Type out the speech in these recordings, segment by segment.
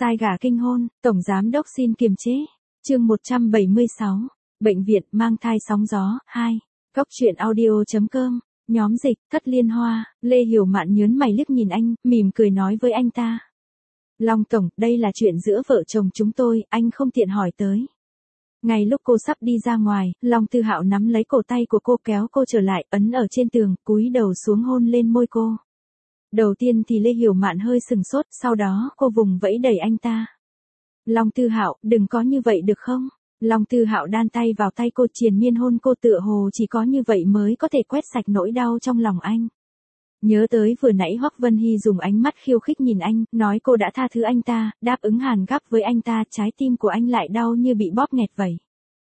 Sai gà kinh hôn, Tổng Giám Đốc xin kiềm chế. Chương 176. Bệnh viện mang thai sóng gió, 2. Góc truyện audio.com. Nhóm dịch, Thất Liên Hoa. Lê Hiểu Mạn nhớn mày liếc nhìn anh, mỉm cười nói với anh ta. Long Tổng, đây là chuyện giữa vợ chồng chúng tôi, anh không tiện hỏi tới. Ngay lúc cô sắp đi ra ngoài, Long Tư Hạo nắm lấy cổ tay của cô kéo cô trở lại, ấn ở trên tường, cúi đầu xuống hôn lên môi cô. Đầu tiên thì Lê Hiểu Mạn hơi sừng sốt, sau đó cô vùng vẫy đẩy anh ta. Long Tư Hạo, đừng có như vậy được không? Long Tư Hạo đan tay vào tay cô, triền miên hôn cô, tựa hồ chỉ có như vậy mới có thể quét sạch nỗi đau trong lòng anh. Nhớ tới vừa nãy Hoắc Vân Hy dùng ánh mắt khiêu khích nhìn anh, nói cô đã tha thứ anh ta, đáp ứng hàn gắp với anh ta, trái tim của anh lại đau như bị bóp nghẹt vậy.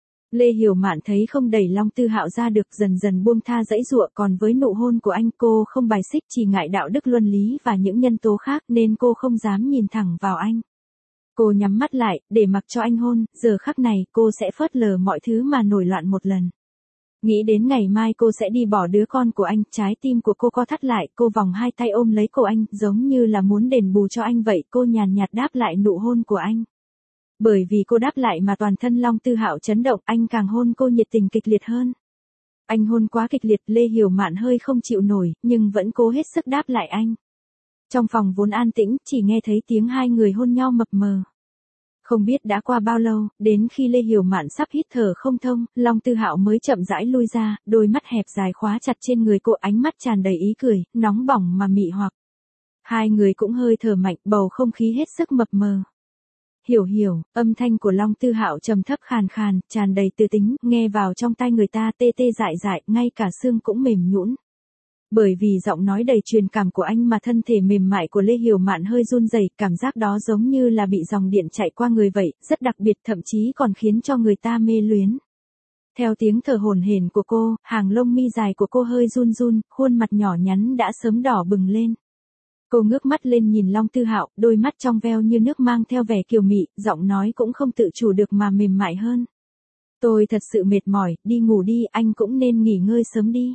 Lê Hiểu Mạn thấy không đẩy Long Tư Hạo ra được, dần dần buông tha giãy giụa, còn với nụ hôn của anh cô không bài xích, chỉ ngại đạo đức luân lý và những nhân tố khác nên cô không dám nhìn thẳng vào anh. Cô nhắm mắt lại, để mặc cho anh hôn, giờ khắc này cô sẽ phớt lờ mọi thứ mà nổi loạn một lần. Nghĩ đến ngày mai cô sẽ đi bỏ đứa con của anh, trái tim của cô co thắt lại, cô vòng hai tay ôm lấy cổ anh, giống như là muốn đền bù cho anh vậy, cô nhàn nhạt đáp lại nụ hôn của anh. Bởi vì cô đáp lại mà toàn thân Long Tư Hạo chấn động, anh càng hôn cô nhiệt tình kịch liệt hơn. Anh hôn quá kịch liệt, Lê Hiểu Mạn hơi không chịu nổi, nhưng vẫn cố hết sức đáp lại anh. Trong phòng vốn an tĩnh, chỉ nghe thấy tiếng hai người hôn nhau mập mờ. Không biết đã qua bao lâu, đến khi Lê Hiểu Mạn sắp hít thở không thông, Long Tư Hạo mới chậm rãi lui ra, đôi mắt hẹp dài khóa chặt trên người cô, ánh mắt tràn đầy ý cười, nóng bỏng mà mị hoặc. Hai người cũng hơi thở mạnh, bầu không khí hết sức mập mờ. Hiểu hiểu, âm thanh của Long Tư Hạo trầm thấp khàn khàn, tràn đầy tư tính, nghe vào trong tai người ta tê tê dại dại, ngay cả xương cũng mềm nhũn. Bởi vì giọng nói đầy truyền cảm của anh mà thân thể mềm mại của Lê Hiểu Mạn hơi run rẩy, cảm giác đó giống như là bị dòng điện chạy qua người vậy, rất đặc biệt, thậm chí còn khiến cho người ta mê luyến. Theo tiếng thở hổn hển của cô, hàng lông mi dài của cô hơi run run, khuôn mặt nhỏ nhắn đã sớm đỏ bừng lên. Cô ngước mắt lên nhìn Long Tư Hạo, đôi mắt trong veo như nước mang theo vẻ kiều mị, giọng nói cũng không tự chủ được mà mềm mại hơn. Tôi thật sự mệt mỏi, đi ngủ đi, anh cũng nên nghỉ ngơi sớm đi.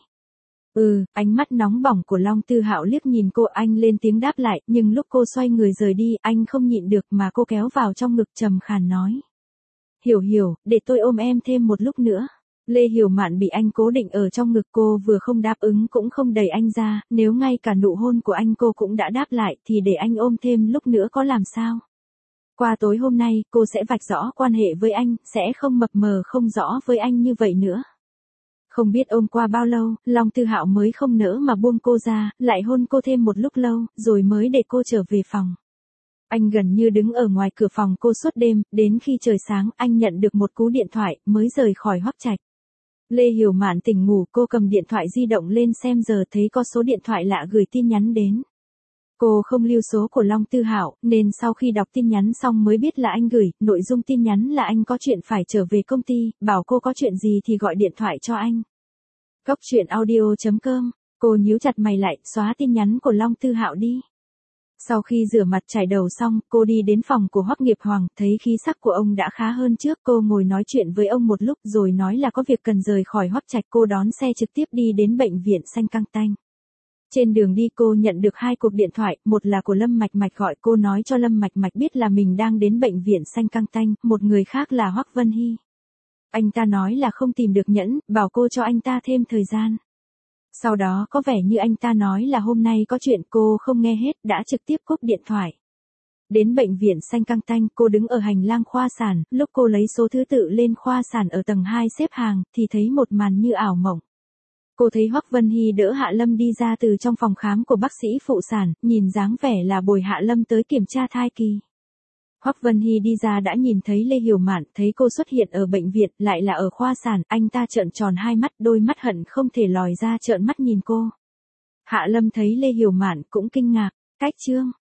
Ánh mắt nóng bỏng của Long Tư Hạo liếc nhìn cô, anh lên tiếng đáp lại, nhưng lúc cô xoay người rời đi, anh không nhịn được mà cô kéo vào trong ngực trầm khàn nói. Hiểu hiểu, để tôi ôm em thêm một lúc nữa. Lê Hiểu Mạn bị anh cố định ở trong ngực, cô vừa không đáp ứng cũng không đẩy anh ra, nếu ngay cả nụ hôn của anh cô cũng đã đáp lại thì để anh ôm thêm lúc nữa có làm sao. Qua tối hôm nay, cô sẽ vạch rõ quan hệ với anh, sẽ không mập mờ không rõ với anh như vậy nữa. Không biết ôm qua bao lâu, Long Tư Hạo mới không nỡ mà buông cô ra, lại hôn cô thêm một lúc lâu, rồi mới để cô trở về phòng. Anh gần như đứng ở ngoài cửa phòng cô suốt đêm, đến khi trời sáng, anh nhận được một cú điện thoại, mới rời khỏi Hoắc Trạch. Lê Hiểu Mạn tỉnh ngủ, cô cầm điện thoại di động lên xem giờ, thấy có số điện thoại lạ gửi tin nhắn đến. Cô không lưu số của Long Tư Hạo, nên sau khi đọc tin nhắn xong mới biết là anh gửi, nội dung tin nhắn là anh có chuyện phải trở về công ty, bảo cô có chuyện gì thì gọi điện thoại cho anh. Góc truyện audio.com, cô nhíu chặt mày lại, xóa tin nhắn của Long Tư Hạo đi. Sau khi rửa mặt chải đầu xong, cô đi đến phòng của Hoắc Nghiệp Hoàng, thấy khí sắc của ông đã khá hơn trước, cô ngồi nói chuyện với ông một lúc rồi nói là có việc cần rời khỏi Hoắc Trạch, cô đón xe trực tiếp đi đến bệnh viện Xanh Căng Tanh. Trên đường đi cô nhận được 2 cuộc điện thoại, một là của Lâm Mạch Mạch gọi cô nói cho Lâm Mạch Mạch biết là mình đang đến bệnh viện Xanh Căng Tanh, một người khác là Hoắc Vân Hy. Anh ta nói là không tìm được nhẫn, bảo cô cho anh ta thêm thời gian. Sau đó có vẻ như anh ta nói là hôm nay có chuyện, cô không nghe hết, đã trực tiếp cúp điện thoại. Đến bệnh viện Xanh Căng Tanh, cô đứng ở hành lang khoa sản, lúc cô lấy số thứ tự lên khoa sản ở tầng 2 xếp hàng, thì thấy một màn như ảo mộng. Cô thấy Hoắc Vân Hy đỡ Hạ Lâm đi ra từ trong phòng khám của bác sĩ phụ sản, nhìn dáng vẻ là bồi Hạ Lâm tới kiểm tra thai kỳ. Hoắc Vân Hy đi ra đã nhìn thấy Lê Hiểu Mạn, thấy cô xuất hiện ở bệnh viện, lại là ở khoa sản, anh ta trợn tròn hai mắt, đôi mắt hận không thể lòi ra trợn mắt nhìn cô. Hạ Lâm thấy Lê Hiểu Mạn cũng kinh ngạc, cách chương.